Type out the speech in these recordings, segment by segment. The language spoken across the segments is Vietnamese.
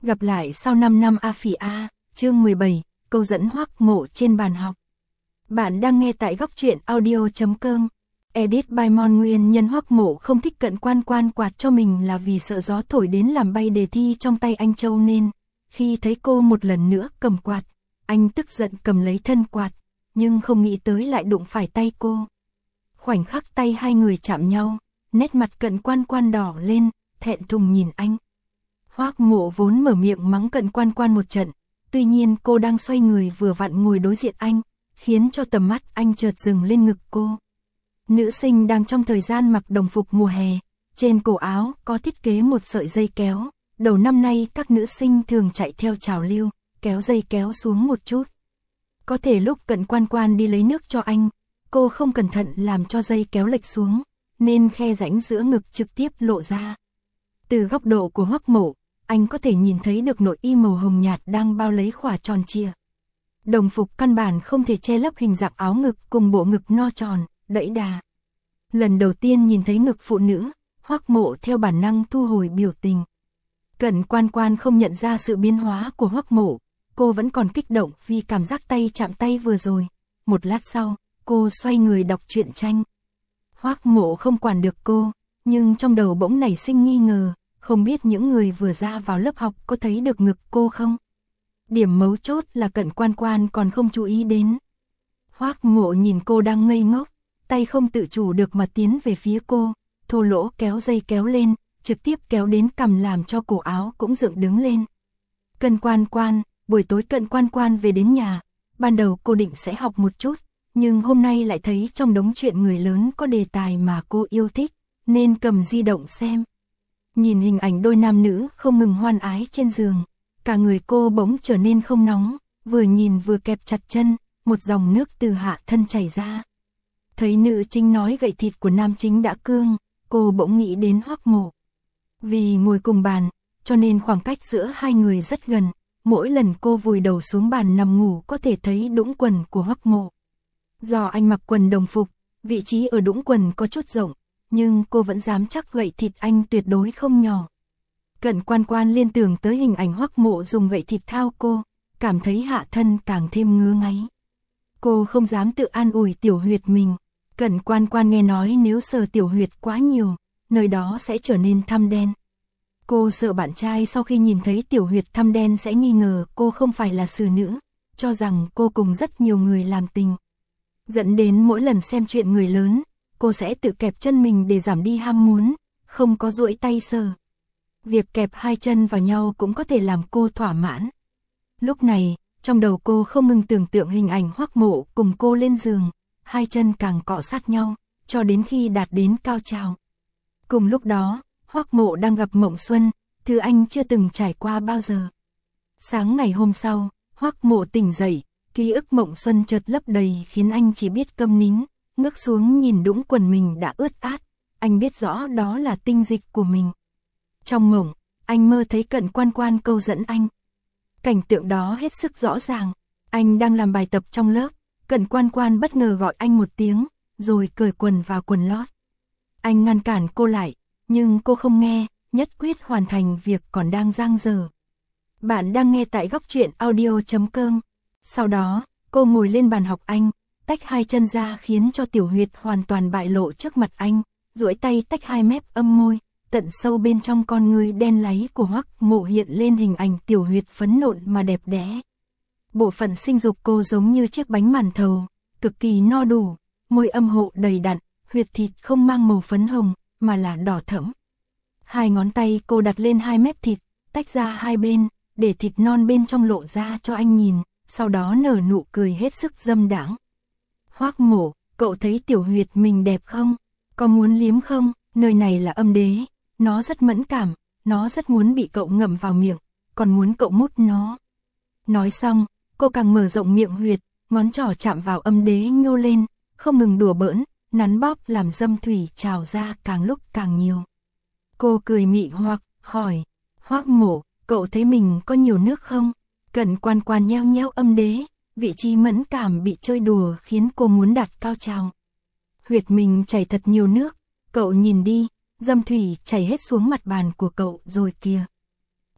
Gặp lại sau 5 năm A Phỉ A, chương 17, câu dẫn Hoắc Mộ trên bàn học. Bạn đang nghe tại góc truyện audio.com. Edit by Mon. Nguyên nhân Hoắc Mộ không thích Cận Quan Quan quạt cho mình là vì sợ gió thổi đến làm bay đề thi trong tay anh Châu, nên khi thấy cô một lần nữa cầm quạt, anh tức giận cầm lấy thân quạt, nhưng không nghĩ tới lại đụng phải tay cô. Khoảnh khắc tay hai người chạm nhau, nét mặt Cận Quan Quan đỏ lên, thẹn thùng nhìn anh. Hoắc Mộ vốn mở miệng mắng Cận Quan Quan một trận, tuy nhiên cô đang xoay người vừa vặn ngồi đối diện anh, khiến cho tầm mắt anh chợt dừng lên ngực cô. Nữ sinh đang trong thời gian mặc đồng phục mùa hè, trên cổ áo có thiết kế một sợi dây kéo. Đầu năm nay các nữ sinh thường chạy theo trào lưu, kéo dây kéo xuống một chút. Có thể lúc Cận Quan Quan đi lấy nước cho anh, cô không cẩn thận làm cho dây kéo lệch xuống, nên khe rãnh giữa ngực trực tiếp lộ ra. Từ góc độ của Hoắc Mộ, anh có thể nhìn thấy được nội y màu hồng nhạt đang bao lấy khỏa tròn trịa. Đồng phục căn bản không thể che lấp hình dạng áo ngực cùng bộ ngực no tròn, đẫy đà. Lần đầu tiên nhìn thấy ngực phụ nữ, Hoắc Mộ theo bản năng thu hồi biểu tình. Cận Quan Quan không nhận ra sự biến hóa của Hoắc Mộ, cô vẫn còn kích động vì cảm giác tay chạm tay vừa rồi. Một lát sau, cô xoay người đọc truyện tranh. Hoắc Mộ không quản được cô, nhưng trong đầu bỗng nảy sinh nghi ngờ, không biết những người vừa ra vào lớp học có thấy được ngực cô không? Điểm mấu chốt là Cận Quan Quan còn không chú ý đến. Hoắc Mộ nhìn cô đang ngây ngốc, tay không tự chủ được mà tiến về phía cô, thô lỗ kéo dây kéo lên, trực tiếp kéo đến cằm làm cho cổ áo cũng dựng đứng lên. Cận Quan Quan, buổi tối Cận Quan Quan về đến nhà, ban đầu cô định sẽ học một chút, nhưng hôm nay lại thấy trong đống chuyện người lớn có đề tài mà cô yêu thích, nên cầm di động xem. Nhìn hình ảnh đôi nam nữ không ngừng hoan ái trên giường, cả người cô bỗng trở nên không nóng, vừa nhìn vừa kẹp chặt chân, một dòng nước từ hạ thân chảy ra. Thấy nữ chính nói gậy thịt của nam chính đã cương, cô bỗng nghĩ đến Hoắc Mộ. Vì ngồi cùng bàn, cho nên khoảng cách giữa hai người rất gần, mỗi lần cô vùi đầu xuống bàn nằm ngủ có thể thấy đũng quần của Hoắc Mộ. Do anh mặc quần đồng phục, vị trí ở đũng quần có chút rộng, nhưng cô vẫn dám chắc gậy thịt anh tuyệt đối không nhỏ. Cận Quan Quan liên tưởng tới hình ảnh Hoắc Mộ dùng gậy thịt thao cô, cảm thấy hạ thân càng thêm ngứa ngáy. Cô không dám tự an ủi tiểu huyệt mình. Cận Quan Quan nghe nói nếu sờ tiểu huyệt quá nhiều, nơi đó sẽ trở nên thâm đen. Cô sợ bạn trai sau khi nhìn thấy tiểu huyệt thâm đen sẽ nghi ngờ cô không phải là xử nữ, cho rằng cô cùng rất nhiều người làm tình. Dẫn đến mỗi lần xem chuyện người lớn, cô sẽ tự kẹp chân mình để giảm đi ham muốn, không có duỗi tay sờ. Việc kẹp hai chân vào nhau cũng có thể làm cô thỏa mãn. Lúc này, trong đầu cô không ngừng tưởng tượng hình ảnh Hoắc Mộ cùng cô lên giường, hai chân càng cọ sát nhau, cho đến khi đạt đến cao trào. Cùng lúc đó, Hoắc Mộ đang gặp mộng xuân, thứ anh chưa từng trải qua bao giờ. Sáng ngày hôm sau, Hoắc Mộ tỉnh dậy, ký ức mộng xuân chợt lấp đầy khiến anh chỉ biết câm nín, ngước xuống nhìn đũng quần mình đã ướt át, anh biết rõ đó là tinh dịch của mình. Trong mộng, anh mơ thấy Cận Quan Quan câu dẫn anh. Cảnh tượng đó hết sức rõ ràng, anh đang làm bài tập trong lớp, Cận Quan Quan bất ngờ gọi anh một tiếng, rồi cởi quần vào quần lót. Anh ngăn cản cô lại, nhưng cô không nghe, nhất quyết hoàn thành việc còn đang dang dở. Bạn đang nghe tại góc truyện audio.com. Sau đó, cô ngồi lên bàn học anh, tách hai chân ra khiến cho tiểu huyệt hoàn toàn bại lộ trước mặt anh, duỗi tay tách hai mép âm môi, tận sâu bên trong con ngươi đen láy của Hoắc Mộ hiện lên hình ảnh tiểu huyệt phấn nộn mà đẹp đẽ. Bộ phận sinh dục cô giống như chiếc bánh màn thầu, cực kỳ no đủ, môi âm hộ đầy đặn, huyệt thịt không mang màu phấn hồng, mà là đỏ thẫm. Hai ngón tay cô đặt lên hai mép thịt, tách ra hai bên, để thịt non bên trong lộ ra cho anh nhìn, sau đó nở nụ cười hết sức dâm đãng. Hoắc Mộ, cậu thấy tiểu huyệt mình đẹp không? Có muốn liếm không? Nơi này là âm đế, nó rất mẫn cảm, nó rất muốn bị cậu ngậm vào miệng, còn muốn cậu mút nó. Nói xong, cô càng mở rộng miệng huyệt, ngón trỏ chạm vào âm đế nhô lên, không ngừng đùa bỡn, nắn bóp làm dâm thủy trào ra càng lúc càng nhiều. Cô cười mị hoặc, hỏi, Hoắc Mộ, cậu thấy mình có nhiều nước không? Cận Quan Quan nheo nheo âm đế, vị trí mẫn cảm bị chơi đùa khiến cô muốn đạt cao trào. Huyệt mình chảy thật nhiều nước, cậu nhìn đi, dâm thủy chảy hết xuống mặt bàn của cậu rồi kìa.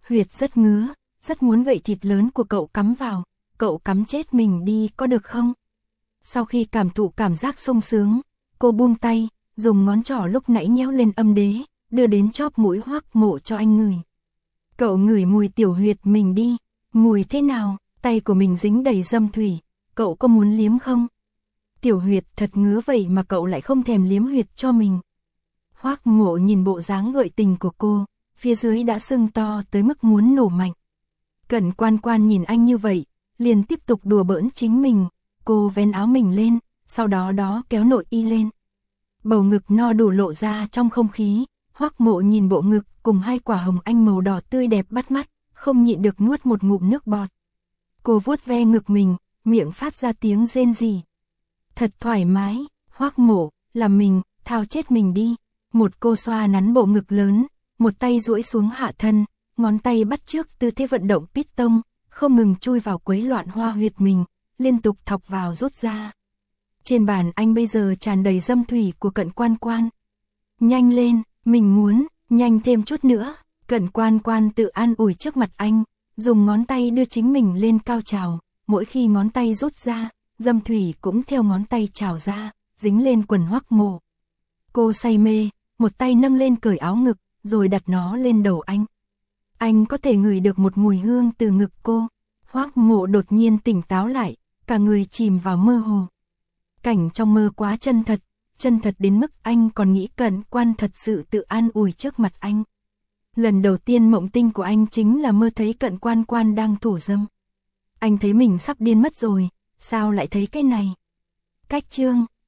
huyệt rất ngứa, rất muốn gậy thịt lớn của cậu cắm vào, cậu cắm chết mình đi có được không? Sau khi cảm thụ cảm giác sung sướng, cô buông tay, dùng ngón trỏ lúc nãy nhéo lên âm đế, đưa đến chóp mũi Hoắc Mộ cho anh ngửi. Cậu ngửi mùi tiểu huyệt mình đi, mùi thế nào? Tay của mình dính đầy dâm thủy, cậu có muốn liếm không? Tiểu huyệt thật ngứa vậy mà cậu lại không thèm liếm huyệt cho mình. Hoắc Mộ nhìn bộ dáng gợi tình của cô, phía dưới đã sưng to tới mức muốn nổ mạnh. Cẩn Quan Quan nhìn anh như vậy, liền tiếp tục đùa bỡn chính mình, cô vén áo mình lên, sau đó kéo nội y lên. Bầu ngực no đủ lộ ra trong không khí, Hoắc Mộ nhìn bộ ngực cùng hai quả hồng anh màu đỏ tươi đẹp bắt mắt, không nhịn được nuốt một ngụm nước bọt. Cô vuốt ve ngực mình, miệng phát ra tiếng rên rỉ. Thật thoải mái, Hoắc Mộ, làm mình, thao chết mình đi. Một cô xoa nắn bộ ngực lớn, một tay duỗi xuống hạ thân, ngón tay bắt chước tư thế vận động piston, không ngừng chui vào quấy loạn hoa huyệt mình, liên tục thọc vào rút ra. Trên bàn anh bây giờ tràn đầy dâm thủy của Cận Quan Quan. Nhanh lên, mình muốn, nhanh thêm chút nữa. Cận Quan Quan tự an ủi trước mặt anh, dùng ngón tay đưa chính mình lên cao trào, mỗi khi ngón tay rút ra, dâm thủy cũng theo ngón tay trào ra, dính lên quần Hoắc Mộ. Cô say mê, một tay nâng lên cởi áo ngực, rồi đặt nó lên đầu anh. Anh có thể ngửi được một mùi hương từ ngực cô. Hoắc Mộ đột nhiên tỉnh táo lại, cả người chìm vào mơ hồ. Cảnh trong mơ quá chân thật đến mức anh còn nghĩ Cận Quan thật sự tự an ủi trước mặt anh. Lần đầu tiên mộng tinh của anh chính là mơ thấy Cận Quan Quan đang thủ dâm. Anh thấy mình sắp điên mất rồi, sao lại thấy cái này? Cách chương